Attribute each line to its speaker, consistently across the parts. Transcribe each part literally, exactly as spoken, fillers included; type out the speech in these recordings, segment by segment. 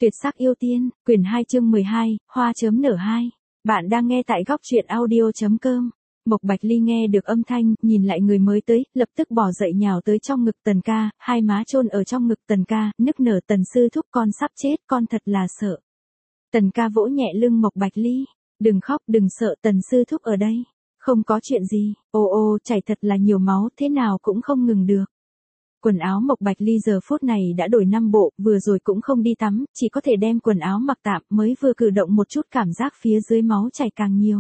Speaker 1: Tuyệt sắc yêu tiên, quyển hai chương mười hai, hoa chớm nở hai. Bạn đang nghe tại góc truyện audio.com. Mộc Bạch Ly nghe được âm thanh, nhìn lại người mới tới, lập tức bỏ dậy nhào tới trong ngực Tần ca, hai má chôn ở trong ngực Tần ca, nức nở. Tần sư thúc, con sắp chết, con thật là sợ. Tần ca vỗ nhẹ lưng Mộc Bạch Ly. Đừng khóc, đừng sợ, Tần sư thúc ở đây. Không có chuyện gì, ô ô, chảy thật là nhiều máu, thế nào cũng không ngừng được. Quần áo Mộc Bạch Ly giờ phút này đã đổi năm bộ, vừa rồi cũng không đi tắm, chỉ có thể đem quần áo mặc tạm, mới vừa cử động một chút cảm giác phía dưới máu chảy càng nhiều.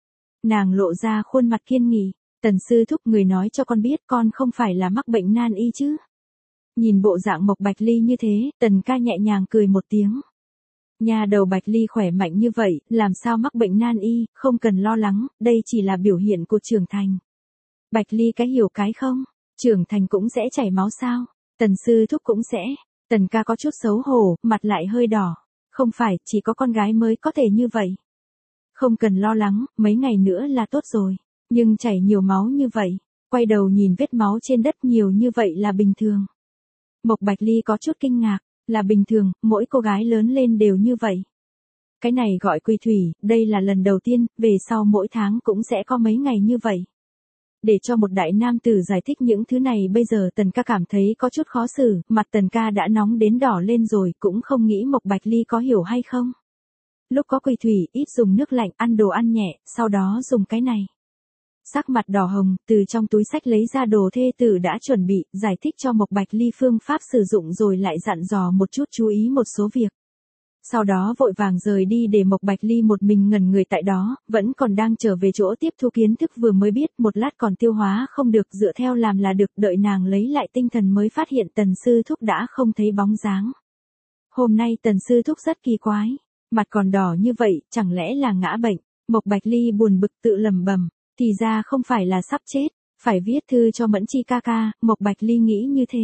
Speaker 1: Nàng lộ ra khuôn mặt kiên nghị, Tần sư thúc, người nói cho con biết con không phải là mắc bệnh nan y chứ. Nhìn bộ dạng Mộc Bạch Ly như thế, Tần ca nhẹ nhàng cười một tiếng. Nhà đầu Bạch Ly khỏe mạnh như vậy, làm sao mắc bệnh nan y, không cần lo lắng, đây chỉ là biểu hiện của trưởng thành. Bạch Ly cái hiểu cái không? Trưởng thành cũng sẽ chảy máu sao? Tần sư thúc cũng sẽ. Tần ca có chút xấu hổ, mặt lại hơi đỏ. Không phải, chỉ có con gái mới có thể như vậy. Không cần lo lắng, mấy ngày nữa là tốt rồi. Nhưng chảy nhiều máu như vậy, quay đầu nhìn vết máu trên đất nhiều như vậy là bình thường. Mộc Bạch Ly có chút kinh ngạc, là bình thường, mỗi cô gái lớn lên đều như vậy. Cái này gọi quy thủy, đây là lần đầu tiên, về sau mỗi tháng cũng sẽ có mấy ngày như vậy. Để cho một đại nam tử giải thích những thứ này bây giờ Tần ca cảm thấy có chút khó xử, mặt Tần ca đã nóng đến đỏ lên rồi, cũng không nghĩ Mộc Bạch Ly có hiểu hay không. Lúc có quy thủy, ít dùng nước lạnh, ăn đồ ăn nhẹ, sau đó dùng cái này. Sắc mặt đỏ hồng, từ trong túi xách lấy ra đồ thê tử đã chuẩn bị, giải thích cho Mộc Bạch Ly phương pháp sử dụng rồi lại dặn dò một chút chú ý một số việc. Sau đó vội vàng rời đi để Mộc Bạch Ly một mình ngẩn người tại đó, vẫn còn đang trở về chỗ tiếp thu kiến thức vừa mới biết, một lát còn tiêu hóa không được, dựa theo làm là được, đợi nàng lấy lại tinh thần mới phát hiện Tần sư thúc đã không thấy bóng dáng. Hôm nay Tần sư thúc rất kỳ quái, mặt còn đỏ như vậy, chẳng lẽ là ngã bệnh? Mộc Bạch Ly buồn bực tự lẩm bẩm, thì ra không phải là sắp chết, phải viết thư cho Mẫn Chi ca ca, Mộc Bạch Ly nghĩ như thế.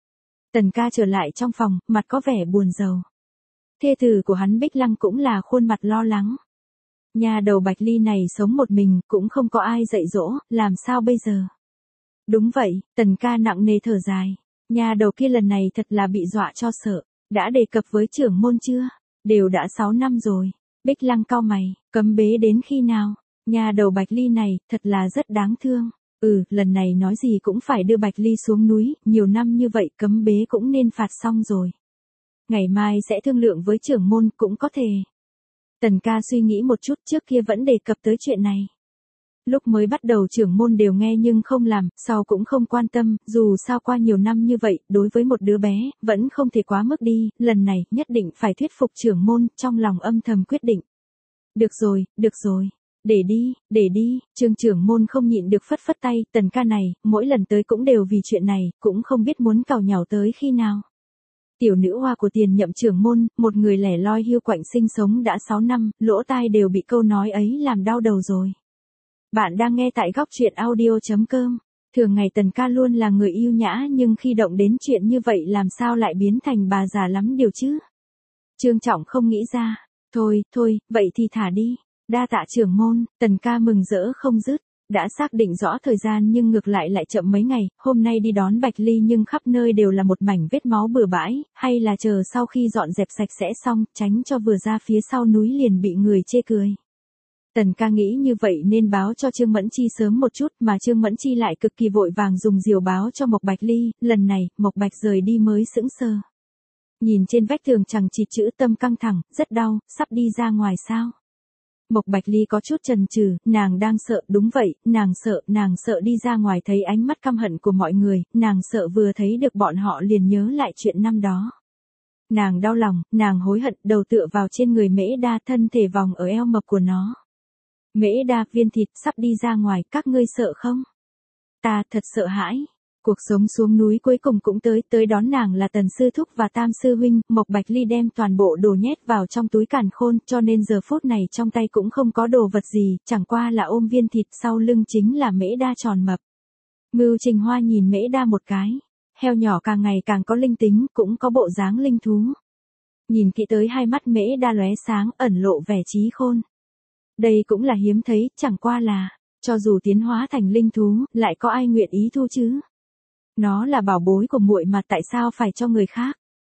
Speaker 1: Tần ca trở lại trong phòng, mặt có vẻ buồn rầu. Thê tử của hắn Bích Lăng cũng là khuôn mặt lo lắng. Nhà đầu Bạch Ly này sống một mình, cũng không có ai dạy dỗ, làm sao bây giờ? Đúng vậy, Tần ca nặng nề thở dài. Nhà đầu kia lần này thật là bị dọa cho sợ. Đã đề cập với trưởng môn chưa? Đều đã sáu năm rồi. Bích Lăng cau mày, cấm bế đến khi nào? Nhà đầu Bạch Ly này, thật là rất đáng thương. Ừ, lần này nói gì cũng phải đưa Bạch Ly xuống núi, nhiều năm như vậy cấm bế cũng nên phạt xong rồi. Ngày mai sẽ thương lượng với trưởng môn, cũng có thể. Tần ca suy nghĩ một chút, trước kia vẫn đề cập tới chuyện này. Lúc mới bắt đầu trưởng môn đều nghe nhưng không làm, sau cũng không quan tâm, dù sao qua nhiều năm như vậy, đối với một đứa bé, vẫn không thể quá mức đi, lần này, nhất định phải thuyết phục trưởng môn, trong lòng âm thầm quyết định. Được rồi, được rồi. Để đi, để đi, Trương trưởng môn không nhịn được phất phất tay, Tần ca này, mỗi lần tới cũng đều vì chuyện này, cũng không biết muốn cào nhào tới khi nào. Tiểu nữ hoa của tiền nhậm trưởng môn, một người lẻ loi hiu quạnh sinh sống đã sáu năm, lỗ tai đều bị câu nói ấy làm đau đầu rồi. Bạn đang nghe tại góc truyện audio.com. Thường ngày Tần ca luôn là người yêu nhã nhưng khi động đến chuyện như vậy làm sao lại biến thành bà già lắm điều chứ. Trương Trọng không nghĩ ra. Thôi, thôi, vậy thì thả đi. Đa tạ trưởng môn, Tần ca mừng rỡ không dứt. Đã xác định rõ thời gian nhưng ngược lại lại chậm mấy ngày, hôm nay đi đón Bạch Ly nhưng khắp nơi đều là một mảnh vết máu bừa bãi, hay là chờ sau khi dọn dẹp sạch sẽ xong, tránh cho vừa ra phía sau núi liền bị người chê cười. Tần ca nghĩ như vậy nên báo cho Trương Mẫn Chi sớm một chút, mà Trương Mẫn Chi lại cực kỳ vội vàng dùng diều báo cho Mộc Bạch Ly, lần này, Mộc Bạch rời đi mới sững sờ. Nhìn trên vách tường chằng chịt chữ tâm căng thẳng, rất đau, sắp đi ra ngoài sao? Mộc Bạch Ly có chút chần chừ, nàng đang sợ, đúng vậy, nàng sợ, nàng sợ đi ra ngoài thấy ánh mắt căm hận của mọi người, nàng sợ vừa thấy được bọn họ liền nhớ lại chuyện năm đó. Nàng đau lòng, nàng hối hận, đầu tựa vào trên người Mễ Đa, thân thể vòng ở eo mập của nó. Mễ Đa, viên thịt, sắp đi ra ngoài, các ngươi sợ không? Ta thật sợ hãi. Cuộc sống xuống núi cuối cùng cũng tới, tới đón nàng là Tần sư thúc và Tam sư huynh, Mộc Bạch Ly đem toàn bộ đồ nhét vào trong túi càn khôn, cho nên giờ phút này trong tay cũng không có đồ vật gì, chẳng qua là ôm viên thịt, sau lưng chính là Mễ Đa tròn mập. Mưu Trình Hoa nhìn Mễ Đa một cái, heo nhỏ càng ngày càng có linh tính, cũng có bộ dáng linh thú. Nhìn kỹ tới hai mắt Mễ Đa lóe sáng, ẩn lộ vẻ trí khôn. Đây cũng là hiếm thấy, chẳng qua là, cho dù tiến hóa thành linh thú, lại có ai nguyện ý thu chứ? Nó là bảo bối của muội mà tại sao phải cho người khác?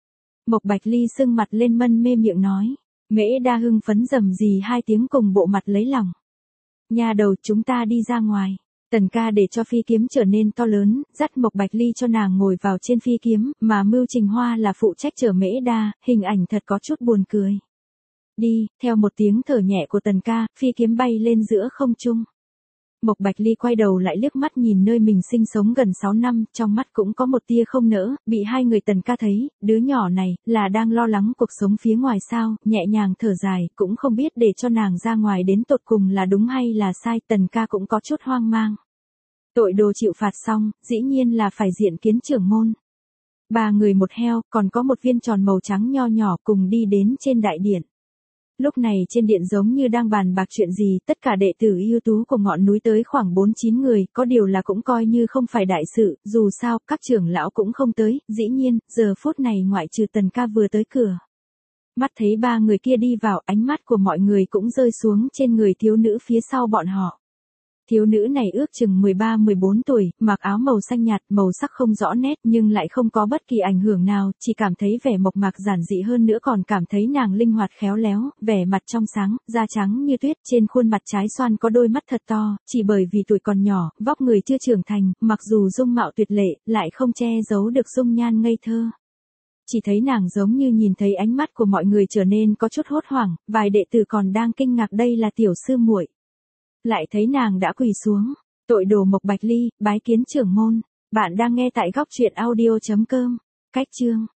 Speaker 1: Mộc Bạch Ly sưng mặt lên mân mê miệng nói. Mễ Đa hưng phấn rầm rì hai tiếng cùng bộ mặt lấy lòng. Nhà đầu, chúng ta đi ra ngoài. Tần ca để cho phi kiếm trở nên to lớn, dắt Mộc Bạch Ly cho nàng ngồi vào trên phi kiếm, mà Mưu Trình Hoa là phụ trách chở Mễ Đa, hình ảnh thật có chút buồn cười. Đi, theo một tiếng thở nhẹ của Tần ca, phi kiếm bay lên giữa không trung. Mộc Bạch Ly quay đầu lại liếc mắt nhìn nơi mình sinh sống gần sáu năm, trong mắt cũng có một tia không nỡ, bị hai người Tần ca thấy, đứa nhỏ này, là đang lo lắng cuộc sống phía ngoài sao, nhẹ nhàng thở dài, cũng không biết để cho nàng ra ngoài đến tột cùng là đúng hay là sai, Tần ca cũng có chút hoang mang. Tội đồ chịu phạt xong, dĩ nhiên là phải diện kiến trưởng môn. Ba người một heo, còn có một viên tròn màu trắng nho nhỏ cùng đi đến trên đại điện. Lúc này trên điện giống như đang bàn bạc chuyện gì, tất cả đệ tử ưu tú của ngọn núi tới khoảng bốn chín người, có điều là cũng coi như không phải đại sự, dù sao, các trưởng lão cũng không tới, dĩ nhiên, giờ phút này ngoại trừ Tần ca vừa tới cửa. Mắt thấy ba người kia đi vào, ánh mắt của mọi người cũng rơi xuống trên người thiếu nữ phía sau bọn họ. Thiếu nữ này ước chừng mười ba mười bốn tuổi, mặc áo màu xanh nhạt, màu sắc không rõ nét nhưng lại không có bất kỳ ảnh hưởng nào, chỉ cảm thấy vẻ mộc mạc giản dị hơn nữa còn cảm thấy nàng linh hoạt khéo léo, vẻ mặt trong sáng, da trắng như tuyết, trên khuôn mặt trái xoan có đôi mắt thật to, chỉ bởi vì tuổi còn nhỏ, vóc người chưa trưởng thành, mặc dù dung mạo tuyệt lệ, lại không che giấu được dung nhan ngây thơ. Chỉ thấy nàng giống như nhìn thấy ánh mắt của mọi người trở nên có chút hốt hoảng, vài đệ tử còn đang kinh ngạc đây là tiểu sư muội. Lại thấy nàng đã quỳ xuống, tội đồ Mộc Bạch Ly, bái kiến trưởng môn. Bạn đang nghe tại góc truyện audio chấm com. Cách chương